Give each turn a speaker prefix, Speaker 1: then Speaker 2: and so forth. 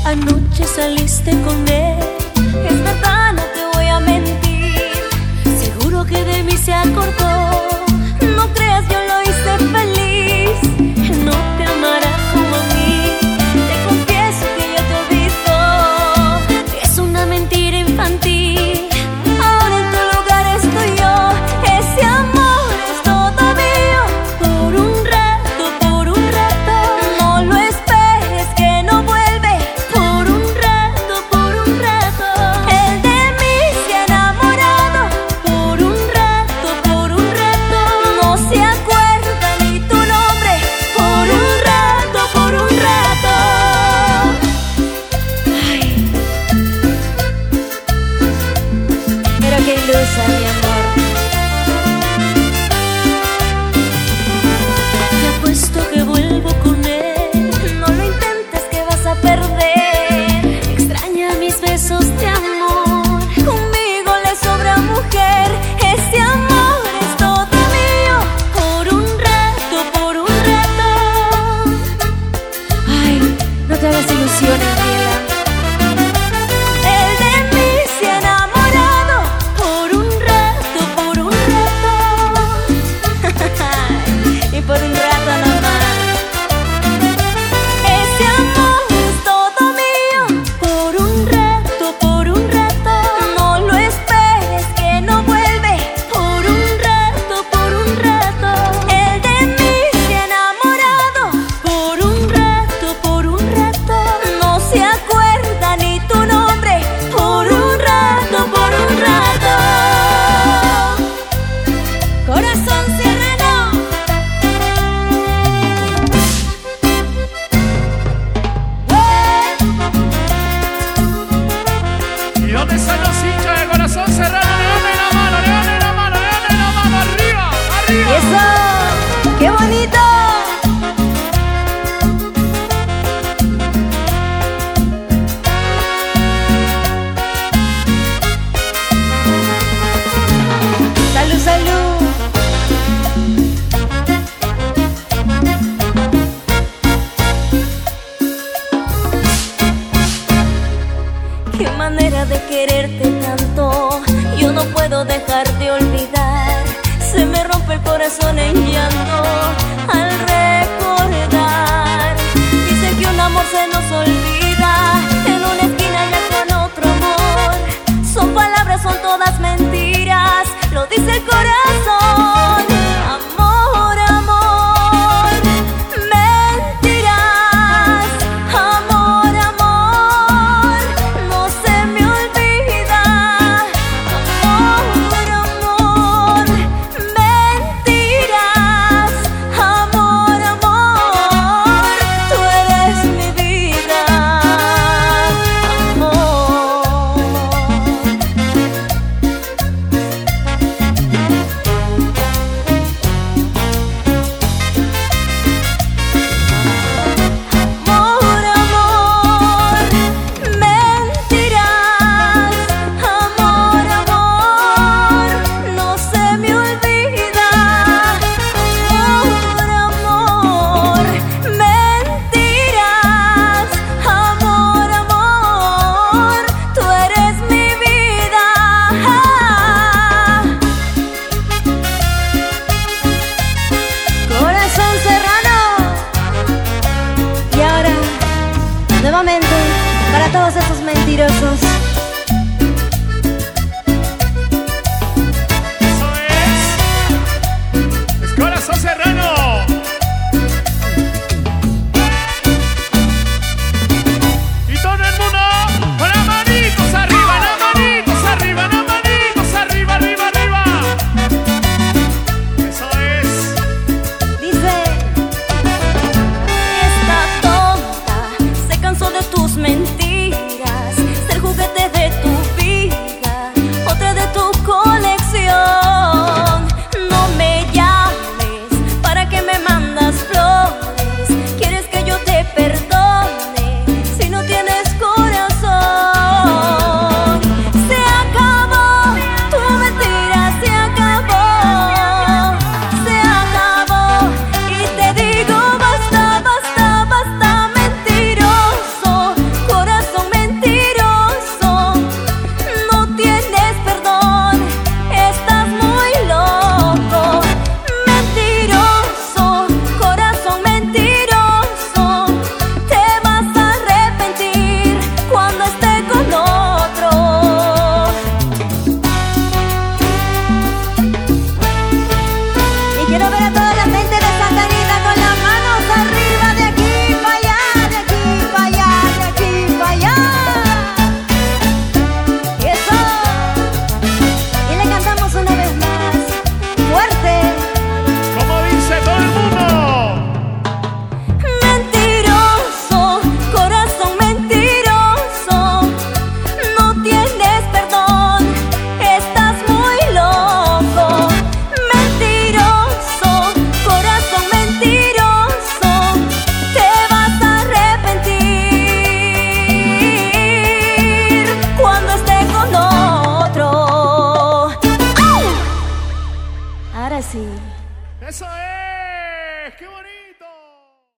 Speaker 1: Anoche saliste con él, es verdad, no te voy a mentir. Seguro que de mí se acordó. No creas, yo lo hice feliz. No te amará como a mí. Te confieso que yo te olvido. Es una mentira infantil. Ahora en tu lugar estoy yo. Ese amor es todo mío. Por un rato, por un rato. No lo esperes que no vuelve. Por un rato, por un rato. Él de mí se ha enamorado. Por un rato, por un rato. No se acuerda ni tu nombre. Por un rato, por un rato. Ay, pero qué ilusa, mi amor. Te apuesto que vuelvo con él. No lo intentes, que vas a perder. Extraña mis besos de amor. Conmigo le sobra mujer. Ese amor es todo mío. Por un rato, por un rato. Ay, no te hagas ilusiones, Mila. Él de mí se ha enamorado. Por un rato, por un rato. Y por un rato nomás. Ese amor es todo mío. Por un rato, por un rato. No lo esperes que no vuelve. Por un rato, por un rato. Él de mí se ha enamorado. Por un rato, por un rato. No se acuerda ni tu nombre. Por un rato, por un rato. Corazón serrano.
Speaker 2: ¿Y dónde están los hinchas de Corazón Serrano? Levanten la mano, levanten la mano, levanten la mano. Arriba, arriba.
Speaker 1: ¡Eso! ¡Qué bonito! ¡Salud, salud! Qué manera de quererte tanto. Yo no puedo dejar de olvidar. Se me rompe el corazón en llanto al recordar. Dice que un amor se nos olvida en una esquina ya con otro amor. Son palabras, son todas mentiras. Lo dice el corazón. Amor, amor, mentiras. Amor, amor, no se me olvida. Amor, amor, mentiras. Amor, amor, tú eres mi vida. Amor. Amor, amor, mentiras. Amor, amor, no se me olvida. Amor, amor, mentiras. Amor, amor, tú eres mi vida. Corazón Serrano. Y ahora, nuevamente, para todos esos mentirosos.
Speaker 2: Eso es Corazón Serrano. Y todo el mundo con las manitos arriba, las manitos arriba, las manitos arriba, arriba, arriba. Eso es.
Speaker 1: Dice: esta tonta se cansó de tus mentiras, ser juguete de tu vida, otra de tu colección. No me llames para que me Ahora sí.
Speaker 2: Eso es. ¡Qué bonito!